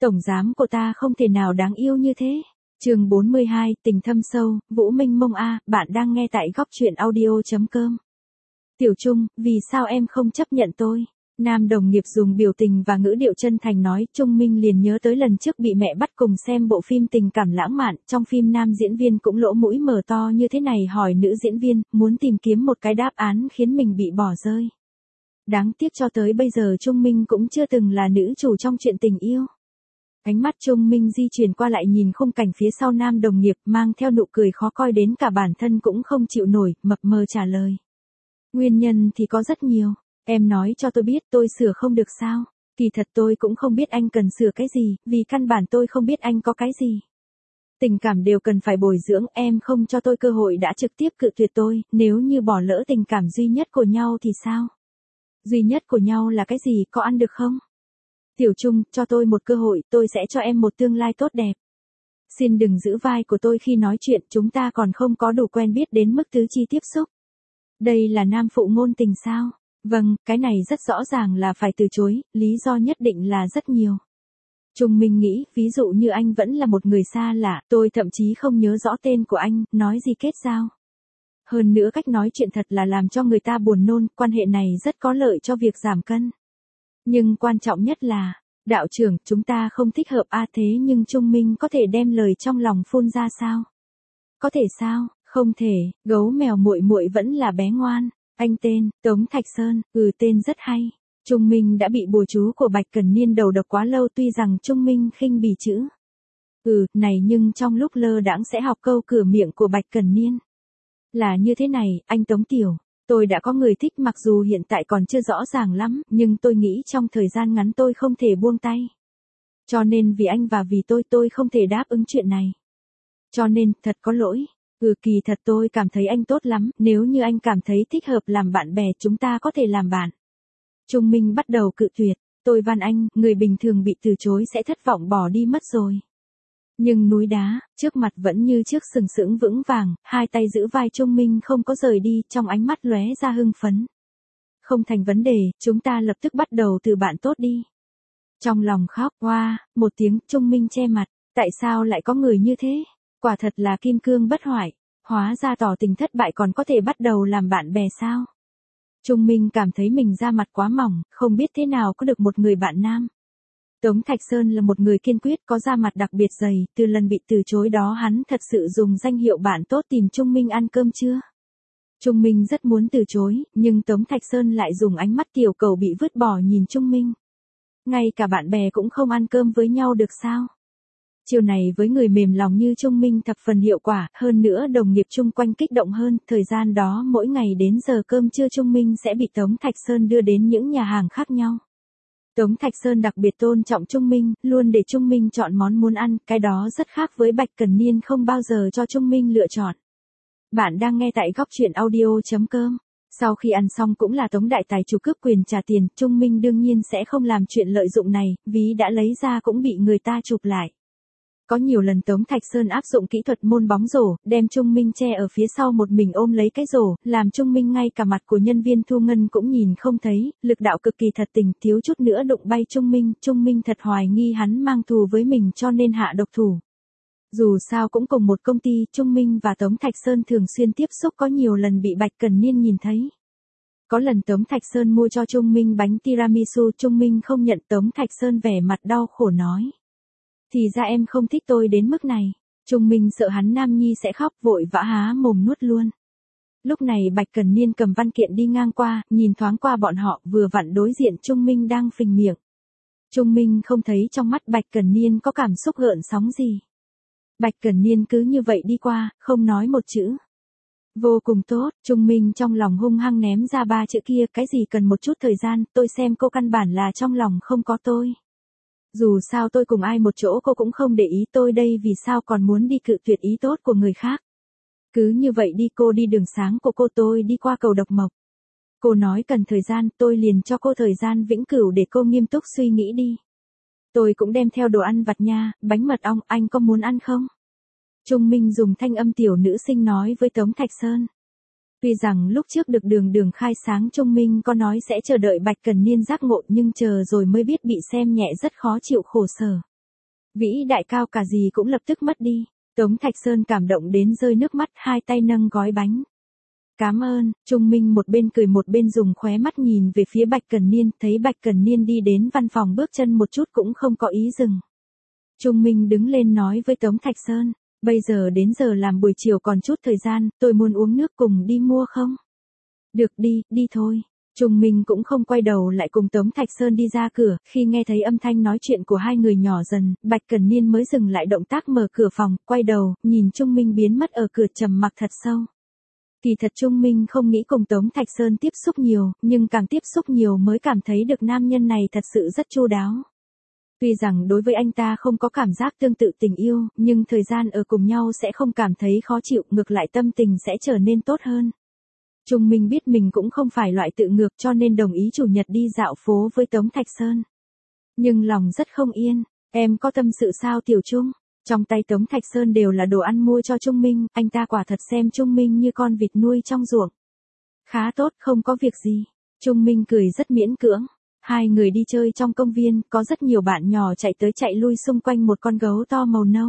Tổng giám của ta không thể nào đáng yêu như thế. Chương 42, tình thâm sâu, Vũ Minh Mông A, bạn đang nghe tại góc truyện audio.com. Tiểu Trung, vì sao em không chấp nhận tôi? Nam đồng nghiệp dùng biểu tình và ngữ điệu chân thành nói. Trung Minh liền nhớ tới lần trước bị mẹ bắt cùng xem bộ phim tình cảm lãng mạn, trong phim nam diễn viên cũng lỗ mũi mở to như thế này hỏi nữ diễn viên, muốn tìm kiếm một cái đáp án khiến mình bị bỏ rơi. Đáng tiếc cho tới bây giờ Trung Minh cũng chưa từng là nữ chủ trong chuyện tình yêu. Ánh mắt Trung Minh di chuyển qua lại nhìn khung cảnh phía sau nam đồng nghiệp mang theo nụ cười khó coi đến cả bản thân cũng không chịu nổi, mập mờ trả lời. Nguyên nhân thì có rất nhiều, em nói cho tôi biết tôi sửa không được sao, kỳ thật tôi cũng không biết anh cần sửa cái gì, vì căn bản tôi không biết anh có cái gì. Tình cảm đều cần phải bồi dưỡng, em không cho tôi cơ hội đã trực tiếp cự tuyệt tôi, nếu như bỏ lỡ tình cảm duy nhất của nhau thì sao? Duy nhất của nhau là cái gì, có ăn được không? Tiểu Trung, cho tôi một cơ hội, tôi sẽ cho em một tương lai tốt đẹp. Xin đừng giữ vai của tôi khi nói chuyện, chúng ta còn không có đủ quen biết đến mức tứ chi tiếp xúc. Đây là nam phụ ngôn tình sao? Vâng, cái này rất rõ ràng là phải từ chối, lý do nhất định là rất nhiều. Trung Minh nghĩ, ví dụ như anh vẫn là một người xa lạ, tôi thậm chí không nhớ rõ tên của anh, nói gì kết giao. Hơn nữa cách nói chuyện thật là làm cho người ta buồn nôn, quan hệ này rất có lợi cho việc giảm cân. Nhưng quan trọng nhất là, đạo trưởng, chúng ta không thích hợp thế nhưng Trung Minh có thể đem lời trong lòng phun ra sao? Có thể sao? Không thể, gấu mèo muội muội vẫn là bé ngoan. Anh tên, Tống Thạch Sơn, tên rất hay. Trung Minh đã bị bùa chú của Bạch Cẩn Niên đầu độc quá lâu tuy rằng Trung Minh khinh bỉ chữ. Này nhưng trong lúc lơ đãng sẽ học câu cửa miệng của Bạch Cẩn Niên. Là như thế này, anh Tống Tiểu. Tôi đã có người thích mặc dù hiện tại còn chưa rõ ràng lắm, nhưng tôi nghĩ trong thời gian ngắn tôi không thể buông tay. Cho nên vì anh và vì tôi không thể đáp ứng chuyện này. Cho nên, thật có lỗi. Kỳ thật tôi cảm thấy anh tốt lắm, nếu như anh cảm thấy thích hợp làm bạn bè chúng ta có thể làm bạn. Trung Minh bắt đầu cự tuyệt, tôi van anh, người bình thường bị từ chối sẽ thất vọng bỏ đi mất rồi. Nhưng núi đá, trước mặt vẫn như trước sừng sững vững vàng, hai tay giữ vai Trung Minh không có rời đi, trong ánh mắt lóe ra hưng phấn. Không thành vấn đề, chúng ta lập tức bắt đầu từ bạn tốt đi. Trong lòng khóc, một tiếng, Trung Minh che mặt, tại sao lại có người như thế? Quả thật là kim cương bất hoại, hóa ra tỏ tình thất bại còn có thể bắt đầu làm bạn bè sao? Trung Minh cảm thấy mình da mặt quá mỏng, không biết thế nào có được một người bạn nam. Tống Thạch Sơn là một người kiên quyết có da mặt đặc biệt dày, từ lần bị từ chối đó hắn thật sự dùng danh hiệu bạn tốt tìm Trung Minh ăn cơm trưa. Trung Minh rất muốn từ chối, nhưng Tống Thạch Sơn lại dùng ánh mắt tiểu cầu bị vứt bỏ nhìn Trung Minh. Ngay cả bạn bè cũng không ăn cơm với nhau được sao? Chiều này với người mềm lòng như Trung Minh thập phần hiệu quả, hơn nữa đồng nghiệp chung quanh kích động hơn, thời gian đó mỗi ngày đến giờ cơm trưa Trung Minh sẽ bị Tống Thạch Sơn đưa đến những nhà hàng khác nhau. Tống Thạch Sơn đặc biệt tôn trọng Trung Minh, luôn để Trung Minh chọn món muốn ăn, cái đó rất khác với Bạch Cẩn Niên không bao giờ cho Trung Minh lựa chọn. Bạn đang nghe tại góc truyện audio.com. Sau khi ăn xong cũng là Tống đại tài chủ cướp quyền trả tiền, Trung Minh đương nhiên sẽ không làm chuyện lợi dụng này, ví đã lấy ra cũng bị người ta chụp lại. Có nhiều lần Tống Thạch Sơn áp dụng kỹ thuật môn bóng rổ, đem Trung Minh che ở phía sau một mình ôm lấy cái rổ, làm Trung Minh ngay cả mặt của nhân viên thu ngân cũng nhìn không thấy, lực đạo cực kỳ thật tình, thiếu chút nữa đụng bay Trung Minh thật hoài nghi hắn mang thù với mình cho nên hạ độc thủ. Dù sao cũng cùng một công ty, Trung Minh và Tống Thạch Sơn thường xuyên tiếp xúc có nhiều lần bị Bạch Cẩn Niên nhìn thấy. Có lần Tống Thạch Sơn mua cho Trung Minh bánh tiramisu, Trung Minh không nhận, Tống Thạch Sơn vẻ mặt đau khổ nói. Thì ra em không thích tôi đến mức này. Trung Minh sợ hắn nam nhi sẽ khóc vội vã há mồm nuốt luôn. Lúc này Bạch Cẩn Niên cầm văn kiện đi ngang qua, nhìn thoáng qua bọn họ vừa vặn đối diện Trung Minh đang phình miệng. Trung Minh không thấy trong mắt Bạch Cẩn Niên có cảm xúc gợn sóng gì. Bạch Cẩn Niên cứ như vậy đi qua, không nói một chữ. Vô cùng tốt, Trung Minh trong lòng hung hăng ném ra 3 chữ kia, cái gì cần một chút thời gian, tôi xem cô căn bản là trong lòng không có tôi. Dù sao tôi cùng ai một chỗ cô cũng không để ý tôi đây vì sao còn muốn đi cự tuyệt ý tốt của người khác. Cứ như vậy đi cô đi đường sáng của cô tôi đi qua cầu Độc Mộc. Cô nói cần thời gian tôi liền cho cô thời gian vĩnh cửu để cô nghiêm túc suy nghĩ đi. Tôi cũng đem theo đồ ăn vặt nha, bánh mật ong anh có muốn ăn không? Trung Minh dùng thanh âm tiểu nữ sinh nói với Tống Thạch Sơn. Tuy rằng lúc trước được đường khai sáng Trung Minh có nói sẽ chờ đợi Bạch Cẩn Niên giác ngộ nhưng chờ rồi mới biết bị xem nhẹ rất khó chịu khổ sở. Vĩ đại cao cả gì cũng lập tức mất đi. Tống Thạch Sơn cảm động đến rơi nước mắt, hai tay nâng gói bánh. Cảm ơn. Trung Minh một bên cười một bên dùng khóe mắt nhìn về phía Bạch Cần Niên, thấy Bạch Cần Niên đi đến văn phòng bước chân một chút cũng không có ý dừng. Trung Minh đứng lên nói với Tống Thạch Sơn, bây giờ đến giờ làm buổi chiều còn chút thời gian, tôi muốn uống nước, cùng đi mua không? Được, đi, đi thôi. Trung Minh cũng không quay đầu lại cùng Tống Thạch Sơn đi ra cửa, khi nghe thấy âm thanh nói chuyện của hai người nhỏ dần, Bạch Cần Niên mới dừng lại động tác mở cửa phòng, quay đầu, nhìn Trung Minh biến mất ở cửa, trầm mặc thật sâu. Kỳ thật Trung Minh không nghĩ cùng Tống Thạch Sơn tiếp xúc nhiều, nhưng càng tiếp xúc nhiều mới cảm thấy được nam nhân này thật sự rất chu đáo. Tuy rằng đối với anh ta không có cảm giác tương tự tình yêu, nhưng thời gian ở cùng nhau sẽ không cảm thấy khó chịu, ngược lại tâm tình sẽ trở nên tốt hơn. Trung Minh biết mình cũng không phải loại tự ngược cho nên đồng ý chủ nhật đi dạo phố với Tống Thạch Sơn. Nhưng lòng rất không yên, em có tâm sự sao Tiểu Trung? Trong tay Tống Thạch Sơn đều là đồ ăn mua cho Trung Minh, anh ta quả thật xem Trung Minh như con vịt nuôi trong ruộng. Khá tốt, không có việc gì. Trung Minh cười rất miễn cưỡng. Hai người đi chơi trong công viên, có rất nhiều bạn nhỏ chạy tới chạy lui xung quanh một con gấu to màu nâu.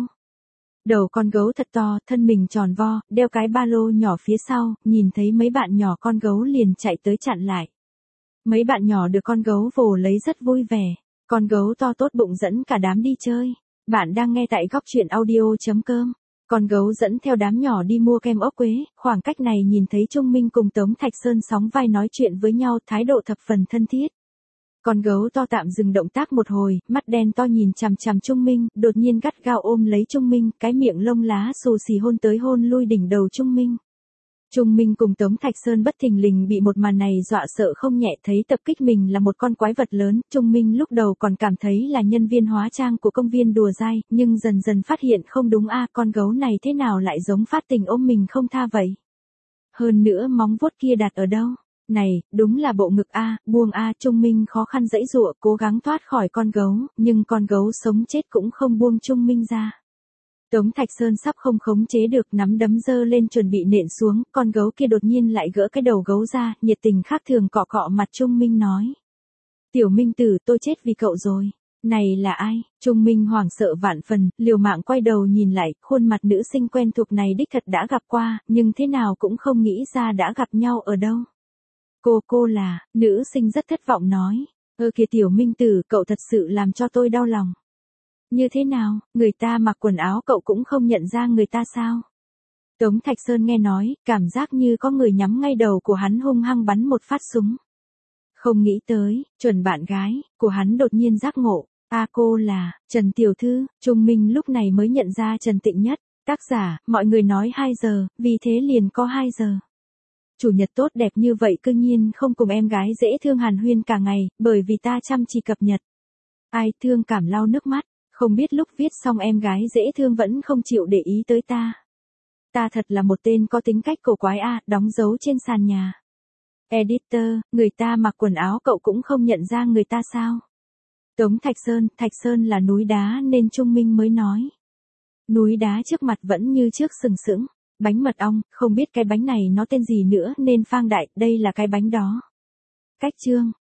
Đầu con gấu thật to, thân mình tròn vo, đeo cái ba lô nhỏ phía sau, nhìn thấy mấy bạn nhỏ con gấu liền chạy tới chặn lại. Mấy bạn nhỏ được con gấu vồ lấy rất vui vẻ. Con gấu to tốt bụng dẫn cả đám đi chơi. Bạn đang nghe tại góc truyện audio.com. Con gấu dẫn theo đám nhỏ đi mua kem ốc quế, khoảng cách này nhìn thấy Trung Minh cùng Tống Thạch Sơn sóng vai nói chuyện với nhau, thái độ thập phần thân thiết. Con gấu to tạm dừng động tác một hồi, mắt đen to nhìn chằm chằm Trung Minh, đột nhiên gắt gao ôm lấy Trung Minh, cái miệng lông lá xù xì hôn tới hôn lui đỉnh đầu Trung Minh. Trung Minh cùng Tống Thạch Sơn bất thình lình bị một màn này dọa sợ không nhẹ, thấy tập kích mình là một con quái vật lớn. Trung Minh lúc đầu còn cảm thấy là nhân viên hóa trang của công viên đùa dai, nhưng dần dần phát hiện không đúng con gấu này thế nào lại giống phát tình ôm mình không tha vậy. Hơn nữa móng vuốt kia đặt ở đâu? Này, đúng là bộ ngực buông Trung Minh khó khăn giãy giụa, cố gắng thoát khỏi con gấu, nhưng con gấu sống chết cũng không buông Trung Minh ra. Tống Thạch Sơn sắp không khống chế được, nắm đấm giơ lên chuẩn bị nện xuống, con gấu kia đột nhiên lại gỡ cái đầu gấu ra, nhiệt tình khác thường cọ cọ mặt Trung Minh nói. Tiểu Minh tử, tôi chết vì cậu rồi. Này là ai? Trung Minh hoảng sợ vạn phần, liều mạng quay đầu nhìn lại, khuôn mặt nữ sinh quen thuộc này đích thật đã gặp qua, nhưng thế nào cũng không nghĩ ra đã gặp nhau ở đâu. Cô là, nữ sinh rất thất vọng nói. Kìa Tiểu Minh tử, cậu thật sự làm cho tôi đau lòng. Như thế nào, người ta mặc quần áo cậu cũng không nhận ra người ta sao? Tống Thạch Sơn nghe nói, cảm giác như có người nhắm ngay đầu của hắn hung hăng bắn một phát súng. Không nghĩ tới, chuẩn bạn gái của hắn đột nhiên giác ngộ. Cô là, Trần Tiểu Thư. Trung Minh lúc này mới nhận ra Trần Tịnh Nhất. Tác giả, mọi người nói 2 giờ, vì thế liền có 2 giờ. Chủ nhật tốt đẹp như vậy cư nhiên không cùng em gái dễ thương hàn huyên cả ngày, bởi vì ta chăm chỉ cập nhật. Ai thương cảm lau nước mắt, không biết lúc viết xong em gái dễ thương vẫn không chịu để ý tới ta. Ta thật là một tên có tính cách cổ quái đóng dấu trên sàn nhà. Editor, người ta mặc quần áo cậu cũng không nhận ra người ta sao? Tống Thạch Sơn là núi đá nên Trung Minh mới nói. Núi đá trước mặt vẫn như trước sừng sững. Bánh mật ong, không biết cái bánh này nó tên gì nữa nên phang đại, đây là cái bánh đó. Cách chương.